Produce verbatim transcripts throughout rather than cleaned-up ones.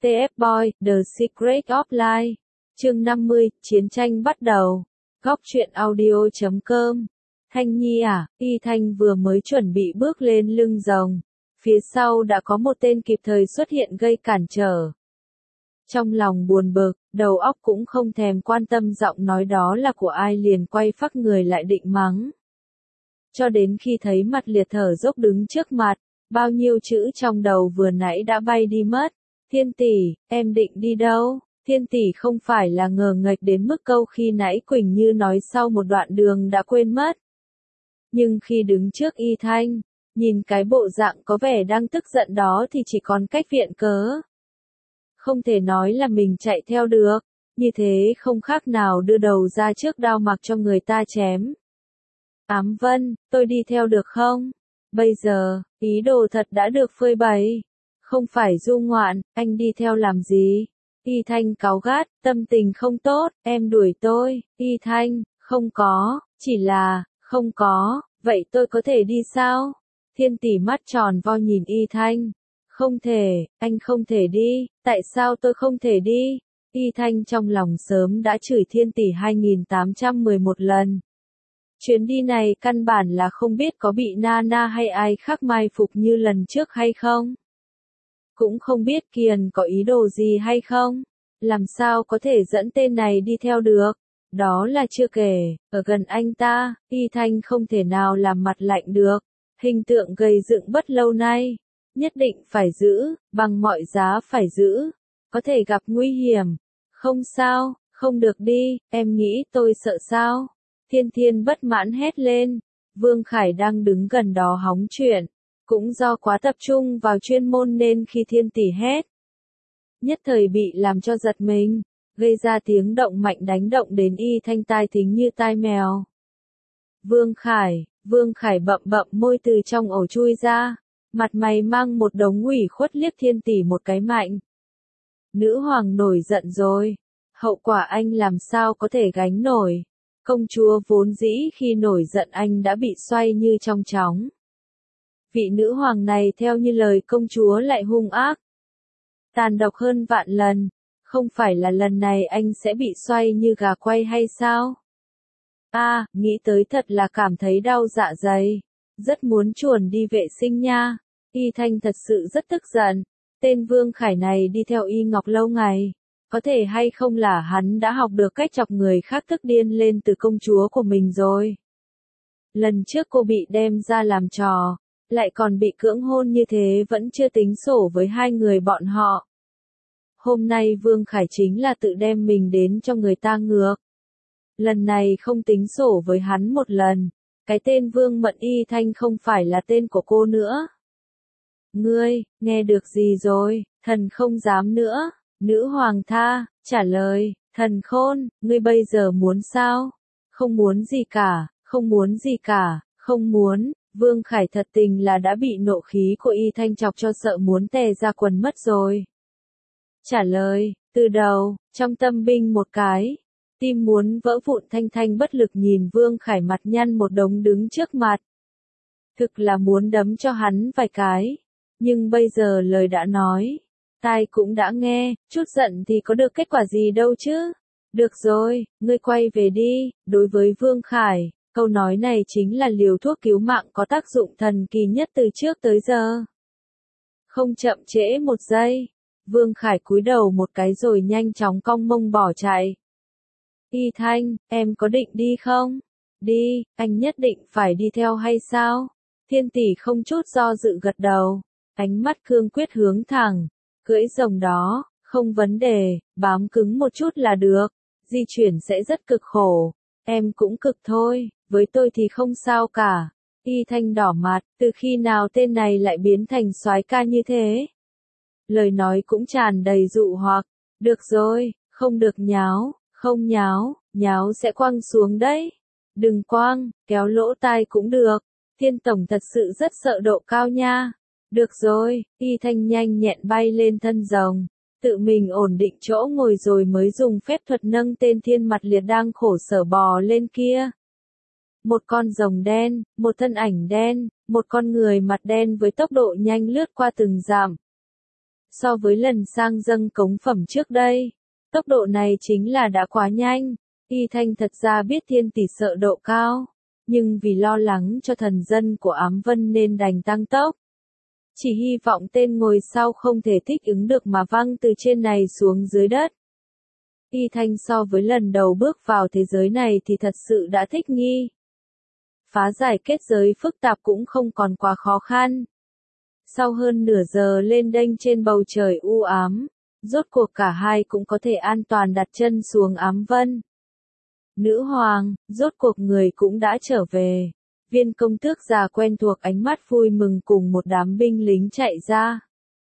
tê ép Boy, The Secret of Life. Chương năm mươi, chiến tranh bắt đầu. Góc truyện audio chấm com. Thanh Nhi à, Y Thanh vừa mới chuẩn bị bước lên lưng rồng. Phía sau đã có một tên kịp thời xuất hiện gây cản trở. Trong lòng buồn bực, đầu óc cũng không thèm quan tâm giọng nói đó là của ai liền quay phắc người lại định mắng. Cho đến khi thấy mặt liệt thở dốc đứng trước mặt, bao nhiêu chữ trong đầu vừa nãy đã bay đi mất. Thiên tỷ, em định đi đâu? Thiên tỷ không phải là ngờ nghệch đến mức câu khi nãy Quỳnh Như nói sau một đoạn đường đã quên mất. Nhưng khi đứng trước Y Thanh, nhìn cái bộ dạng có vẻ đang tức giận đó thì chỉ còn cách viện cớ. Không thể nói là mình chạy theo được, như thế không khác nào đưa đầu ra trước đao mặc cho người ta chém. Ám Vân, tôi đi theo được không? Bây giờ, ý đồ thật đã được phơi bày. Không phải du ngoạn, anh đi theo làm gì? Y Thanh cáu gắt, tâm tình không tốt, em đuổi tôi. Y Thanh, không có, chỉ là, không có, vậy tôi có thể đi sao? Thiên tỷ mắt tròn vo nhìn Y Thanh. Không thể, anh không thể đi, tại sao tôi không thể đi? Y Thanh trong lòng sớm đã chửi Thiên tỷ hai nghìn tám trăm mười một lần. Chuyến đi này căn bản là không biết có bị Nana hay ai khác mai phục như lần trước hay không. Cũng không biết Kiền có ý đồ gì hay không. Làm sao có thể dẫn tên này đi theo được. Đó là chưa kể, ở gần anh ta, Y Thanh không thể nào làm mặt lạnh được. Hình tượng gây dựng bất lâu nay. Nhất định phải giữ, bằng mọi giá phải giữ. Có thể gặp nguy hiểm. Không sao, không được đi, em nghĩ tôi sợ sao? Thiên Thiên bất mãn hét lên. Vương Khải đang đứng gần đó hóng chuyện. Cũng do quá tập trung vào chuyên môn nên khi Thiên tỷ hét, nhất thời bị làm cho giật mình, gây ra tiếng động mạnh đánh động đến Y Thanh tai thính như tai mèo. Vương Khải, Vương Khải bậm bậm môi từ trong ổ chui ra, mặt mày mang một đống ủy khuất liếc Thiên tỷ một cái mạnh. Nữ hoàng nổi giận rồi, hậu quả anh làm sao có thể gánh nổi. Công chúa vốn dĩ khi nổi giận anh đã bị xoay như trong chóng. Vị nữ hoàng này theo như lời công chúa lại hung ác, tàn độc hơn vạn lần, không phải là lần này anh sẽ bị xoay như gà quay hay sao? A, à, nghĩ tới thật là cảm thấy đau dạ dày, rất muốn chuồn đi vệ sinh nha. Y Thanh thật sự rất tức giận, tên Vương Khải này đi theo Y Ngọc lâu ngày, có thể hay không là hắn đã học được cách chọc người khác tức điên lên từ công chúa của mình rồi. Lần trước cô bị đem ra làm trò, lại còn bị cưỡng hôn như thế vẫn chưa tính sổ với hai người bọn họ. Hôm nay Vương Khải chính là tự đem mình đến cho người ta ngược. Lần này không tính sổ với hắn một lần, cái tên Vương Mận Y Thanh không phải là tên của cô nữa. Ngươi, nghe được gì rồi, thần không dám nữa, nữ hoàng tha, trả lời, thần khôn, ngươi bây giờ muốn sao? Không muốn gì cả, không muốn gì cả, không muốn. Vương Khải thật tình là đã bị nộ khí của Y Thanh chọc cho sợ muốn tè ra quần mất rồi. Trả lời, từ đầu, trong tâm binh một cái, tim muốn vỡ vụn. Thanh Thanh bất lực nhìn Vương Khải mặt nhăn một đống đứng trước mặt. Thực là muốn đấm cho hắn vài cái, nhưng bây giờ lời đã nói, tai cũng đã nghe, chút giận thì có được kết quả gì đâu chứ. Được rồi, ngươi quay về đi. Đối với Vương Khải, câu nói này chính là liều thuốc cứu mạng có tác dụng thần kỳ nhất từ trước tới giờ. Không chậm trễ một giây, Vương Khải cúi đầu một cái rồi nhanh chóng cong mông bỏ chạy. Y Thanh, em có định đi không? Đi, anh nhất định phải đi theo hay sao? Thiên tỷ không chút do dự gật đầu, ánh mắt cương quyết hướng thẳng, cưỡi rồng đó, không vấn đề, bám cứng một chút là được, di chuyển sẽ rất cực khổ, em cũng cực thôi. Với tôi thì không sao cả. Y Thanh đỏ mặt, từ khi nào tên này lại biến thành soái ca như thế? Lời nói cũng tràn đầy dụ hoặc. Được rồi, không được nháo, không nháo, nháo sẽ quăng xuống đấy. Đừng quăng, kéo lỗ tai cũng được. Thiên tổng thật sự rất sợ độ cao nha. Được rồi, Y Thanh nhanh nhẹn bay lên thân rồng, tự mình ổn định chỗ ngồi rồi mới dùng phép thuật nâng tên Thiên Mặt Liệt đang khổ sở bò lên kia. Một con rồng đen, một thân ảnh đen, một con người mặt đen với tốc độ nhanh lướt qua từng dặm. So với lần sang dâng cống phẩm trước đây, tốc độ này chính là đã quá nhanh. Y Thanh thật ra biết Thiên Tỷ sợ độ cao, nhưng vì lo lắng cho thần dân của Ám Vân nên đành tăng tốc. Chỉ hy vọng tên ngồi sau không thể thích ứng được mà văng từ trên này xuống dưới đất. Y Thanh so với lần đầu bước vào thế giới này thì thật sự đã thích nghi. Phá giải kết giới phức tạp cũng không còn quá khó khăn. Sau hơn nửa giờ lên đênh trên bầu trời u ám, rốt cuộc cả hai cũng có thể an toàn đặt chân xuống Ám Vân. Nữ hoàng, rốt cuộc người cũng đã trở về. Viên công tước già quen thuộc ánh mắt vui mừng cùng một đám binh lính chạy ra.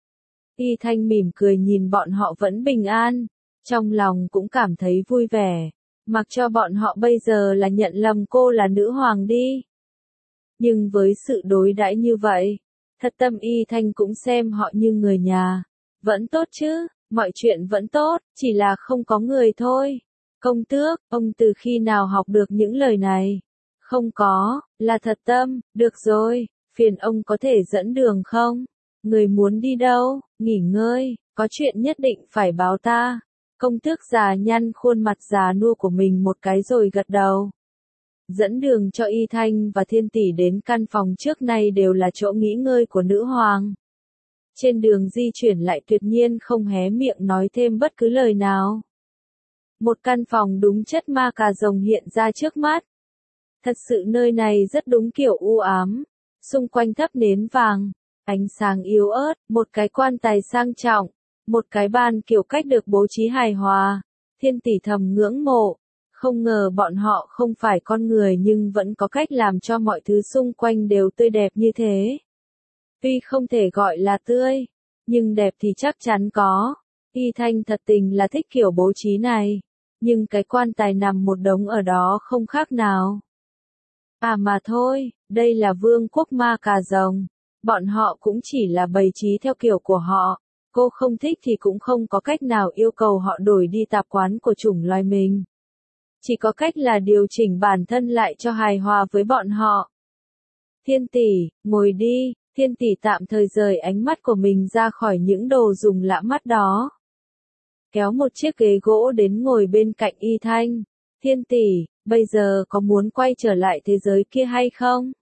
Y Thanh mỉm cười nhìn bọn họ vẫn bình an, trong lòng cũng cảm thấy vui vẻ, mặc cho bọn họ bây giờ là nhận lầm cô là nữ hoàng đi. Nhưng với sự đối đãi như vậy, thật tâm Y Thanh cũng xem họ như người nhà. Vẫn tốt chứ, mọi chuyện vẫn tốt, chỉ là không có người thôi. Công tước, ông từ khi nào học được những lời này? Không có, là thật tâm, được rồi, phiền ông có thể dẫn đường không? Người muốn đi đâu? Nghỉ ngơi, có chuyện nhất định phải báo ta. Công tước già nhăn khuôn mặt già nua của mình một cái rồi gật đầu. Dẫn đường cho Y Thanh và Thiên Tỷ đến căn phòng trước này đều là chỗ nghỉ ngơi của nữ hoàng. Trên đường di chuyển lại tuyệt nhiên không hé miệng nói thêm bất cứ lời nào. Một căn phòng đúng chất ma cà rồng hiện ra trước mắt. Thật sự nơi này rất đúng kiểu u ám, xung quanh thắp nến vàng, ánh sáng yếu ớt, một cái quan tài sang trọng, một cái bàn kiểu cách được bố trí hài hòa. Thiên Tỷ thầm ngưỡng mộ, không ngờ bọn họ không phải con người nhưng vẫn có cách làm cho mọi thứ xung quanh đều tươi đẹp như thế. Tuy không thể gọi là tươi, nhưng đẹp thì chắc chắn có. Y Thanh thật tình là thích kiểu bố trí này, nhưng cái quan tài nằm một đống ở đó không khác nào. À mà thôi, đây là vương quốc ma cà rồng, bọn họ cũng chỉ là bày trí theo kiểu của họ, cô không thích thì cũng không có cách nào yêu cầu họ đổi đi tạp quán của chủng loài mình. Chỉ có cách là điều chỉnh bản thân lại cho hài hòa với bọn họ. Thiên Tỷ, ngồi đi. Thiên Tỷ tạm thời rời ánh mắt của mình ra khỏi những đồ dùng lạ mắt đó. Kéo một chiếc ghế gỗ đến ngồi bên cạnh Y Thanh. Thiên Tỷ, bây giờ có muốn quay trở lại thế giới kia hay không?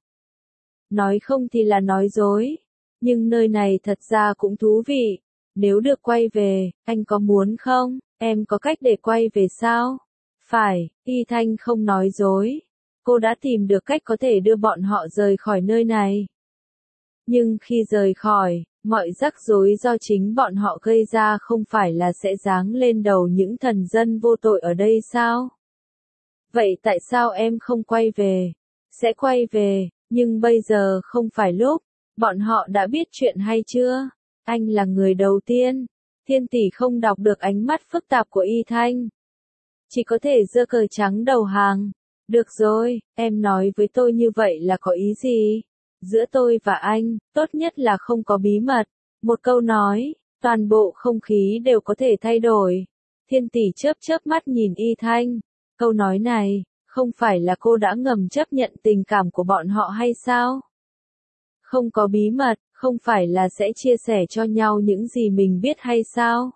Nói không thì là nói dối. Nhưng nơi này thật ra cũng thú vị. Nếu được quay về, anh có muốn không? Em có cách để quay về sao? Phải, Y Thanh không nói dối. Cô đã tìm được cách có thể đưa bọn họ rời khỏi nơi này. Nhưng khi rời khỏi, mọi rắc rối do chính bọn họ gây ra không phải là sẽ giáng lên đầu những thần dân vô tội ở đây sao? Vậy tại sao em không quay về? Sẽ quay về, nhưng bây giờ không phải lúc. Bọn họ đã biết chuyện hay chưa? Anh là người đầu tiên. Thiên Tỷ không đọc được ánh mắt phức tạp của Y Thanh. Chỉ có thể giơ cờ trắng đầu hàng. Được rồi, em nói với tôi như vậy là có ý gì? Giữa tôi và anh, tốt nhất là không có bí mật. Một câu nói, toàn bộ không khí đều có thể thay đổi. Thiên Tỷ chớp chớp mắt nhìn Y Thanh. Câu nói này, không phải là cô đã ngầm chấp nhận tình cảm của bọn họ hay sao? Không có bí mật, không phải là sẽ chia sẻ cho nhau những gì mình biết hay sao?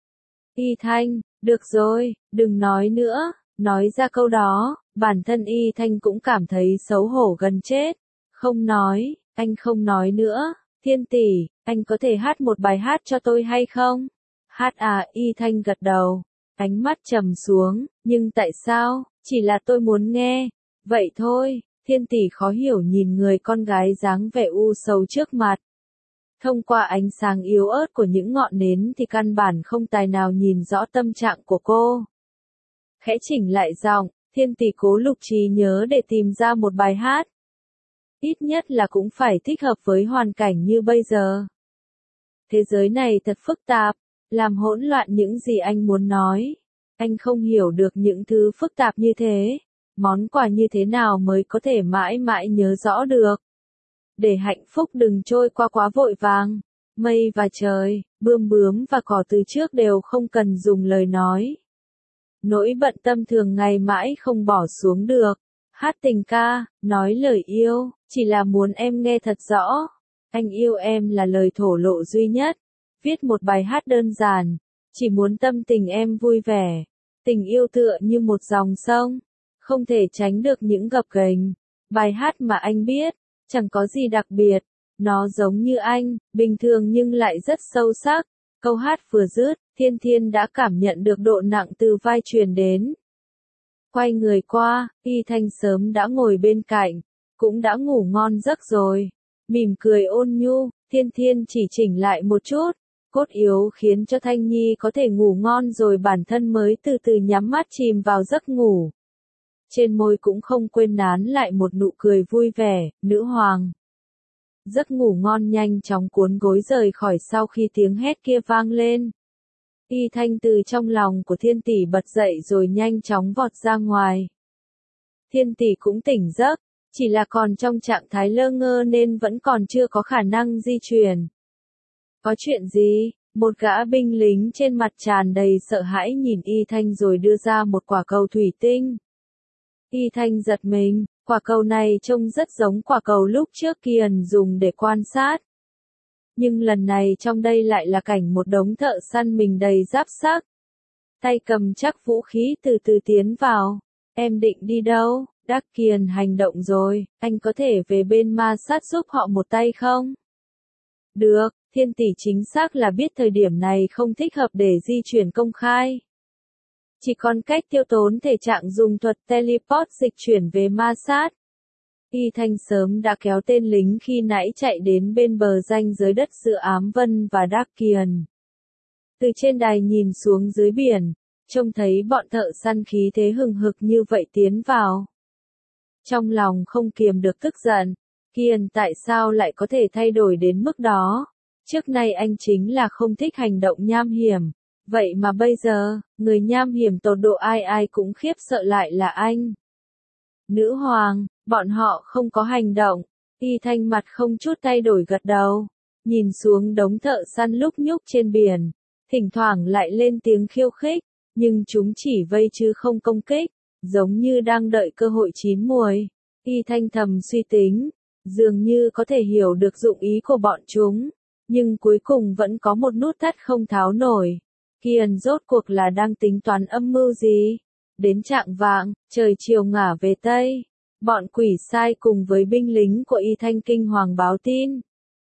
Y Thanh, được rồi, đừng nói nữa. Nói ra câu đó, bản thân Y Thanh cũng cảm thấy xấu hổ gần chết. Không nói, anh không nói nữa. Thiên Tỷ, anh có thể hát một bài hát cho tôi hay không? Hát à? Y Thanh gật đầu. Ánh mắt trầm xuống, nhưng tại sao? Chỉ là tôi muốn nghe. Vậy thôi. Thiên Tỷ khó hiểu nhìn người con gái dáng vẻ u sầu trước mặt. Thông qua ánh sáng yếu ớt của những ngọn nến thì căn bản không tài nào nhìn rõ tâm trạng của cô. Khẽ chỉnh lại giọng, Thiên Tỷ cố lục trí nhớ để tìm ra một bài hát. Ít nhất là cũng phải thích hợp với hoàn cảnh như bây giờ. Thế giới này thật phức tạp, làm hỗn loạn những gì anh muốn nói. Anh không hiểu được những thứ phức tạp như thế. Món quà như thế nào mới có thể mãi mãi nhớ rõ được. Để hạnh phúc đừng trôi qua quá vội vàng. Mây và trời, bươm bướm và cỏ từ trước đều không cần dùng lời nói. Nỗi bận tâm thường ngày mãi không bỏ xuống được. Hát tình ca, nói lời yêu, chỉ là muốn em nghe thật rõ. Anh yêu em là lời thổ lộ duy nhất. viết một bài hát đơn giản, chỉ muốn tâm tình em vui vẻ. Tình yêu tựa như một dòng sông, không thể tránh được những gập ghềnh. Bài hát mà anh biết, chẳng có gì đặc biệt, nó giống như anh, bình thường nhưng lại rất sâu sắc. Câu hát vừa dứt, Thiên Thiên đã cảm nhận được độ nặng từ vai truyền đến. Quay người qua, Y Thanh sớm đã ngồi bên cạnh, cũng đã ngủ ngon giấc rồi. Mỉm cười ôn nhu, Thiên Thiên chỉ chỉnh lại một chút, cốt yếu khiến cho Thanh Nhi có thể ngủ ngon rồi bản thân mới từ từ nhắm mắt chìm vào giấc ngủ. Trên môi cũng không quên nán lại một nụ cười vui vẻ, nữ hoàng. Giấc ngủ ngon nhanh chóng cuốn gối rời khỏi sau khi tiếng hét kia vang lên. Y Thanh từ trong lòng của Thiên Tỷ bật dậy rồi nhanh chóng vọt ra ngoài. Thiên Tỷ cũng tỉnh giấc, chỉ là còn trong trạng thái lơ ngơ nên vẫn còn chưa có khả năng di chuyển. Có chuyện gì? Một gã binh lính trên mặt tràn đầy sợ hãi nhìn Y Thanh rồi đưa ra một quả cầu thủy tinh. Y Thanh giật mình, quả cầu này trông rất giống quả cầu lúc trước Kiền dùng để quan sát. Nhưng lần này trong đây lại là cảnh một đống thợ săn mình đầy giáp xác. Tay cầm chắc vũ khí từ từ tiến vào. Em định đi đâu? Đắc Kiền hành động rồi, anh có thể về bên ma sát giúp họ một tay không? Được, Thiên Tỷ chính xác là biết thời điểm này không thích hợp để di chuyển công khai. Chỉ còn cách tiêu tốn thể trạng dùng thuật teleport dịch chuyển về ma sát. Y Thanh sớm đã kéo tên lính khi nãy chạy đến bên bờ ranh giới đất giữa Ám Vân và Đắc Kiền. Từ trên đài nhìn xuống dưới biển, trông thấy bọn thợ săn khí thế hừng hực như vậy tiến vào. Trong lòng không kiềm được tức giận, Kiền tại sao lại có thể thay đổi đến mức đó? Trước nay anh chính là không thích hành động nham hiểm, vậy mà bây giờ, người nham hiểm tột độ ai ai cũng khiếp sợ lại là anh. Nữ hoàng, bọn họ không có hành động. Y Thanh mặt không chút thay đổi gật đầu, nhìn xuống đống thợ săn lúc nhúc trên biển, thỉnh thoảng lại lên tiếng khiêu khích, nhưng chúng chỉ vây chứ không công kích, giống như đang đợi cơ hội chín muồi. Y Thanh thầm suy tính, dường như có thể hiểu được dụng ý của bọn chúng, nhưng cuối cùng vẫn có một nút thắt không tháo nổi. Kiền rốt cuộc là đang tính toán âm mưu gì? Đến chạng vạng, trời chiều ngả về Tây, bọn quỷ sai cùng với binh lính của Y Thanh kinh hoàng báo tin.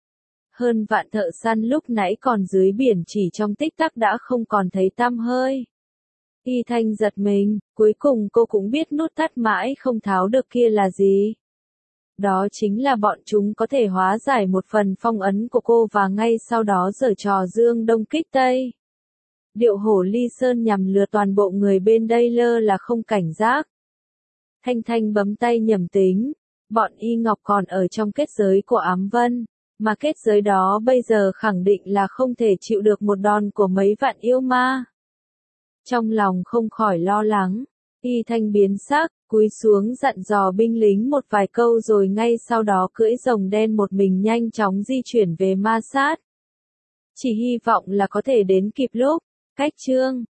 Hơn vạn thợ săn lúc nãy còn dưới biển chỉ trong tích tắc đã không còn thấy tăm hơi. Y Thanh giật mình, cuối cùng cô cũng biết nút thắt mãi không tháo được kia là gì. Đó chính là bọn chúng có thể hóa giải một phần phong ấn của cô và ngay sau đó giở trò dương đông kích tây. Điệu hổ ly sơn nhằm lừa toàn bộ người bên đây lơ là không cảnh giác. Thanh Thanh bấm tay nhẩm tính, bọn Y Ngọc còn ở trong kết giới của Ám Vân, mà kết giới đó bây giờ khẳng định là không thể chịu được một đòn của mấy vạn yêu ma. Trong lòng không khỏi lo lắng, Y Thanh biến sắc, cúi xuống dặn dò binh lính một vài câu rồi ngay sau đó cưỡi rồng đen một mình nhanh chóng di chuyển về ma sát. Chỉ hy vọng là có thể đến kịp lúc. Cách chương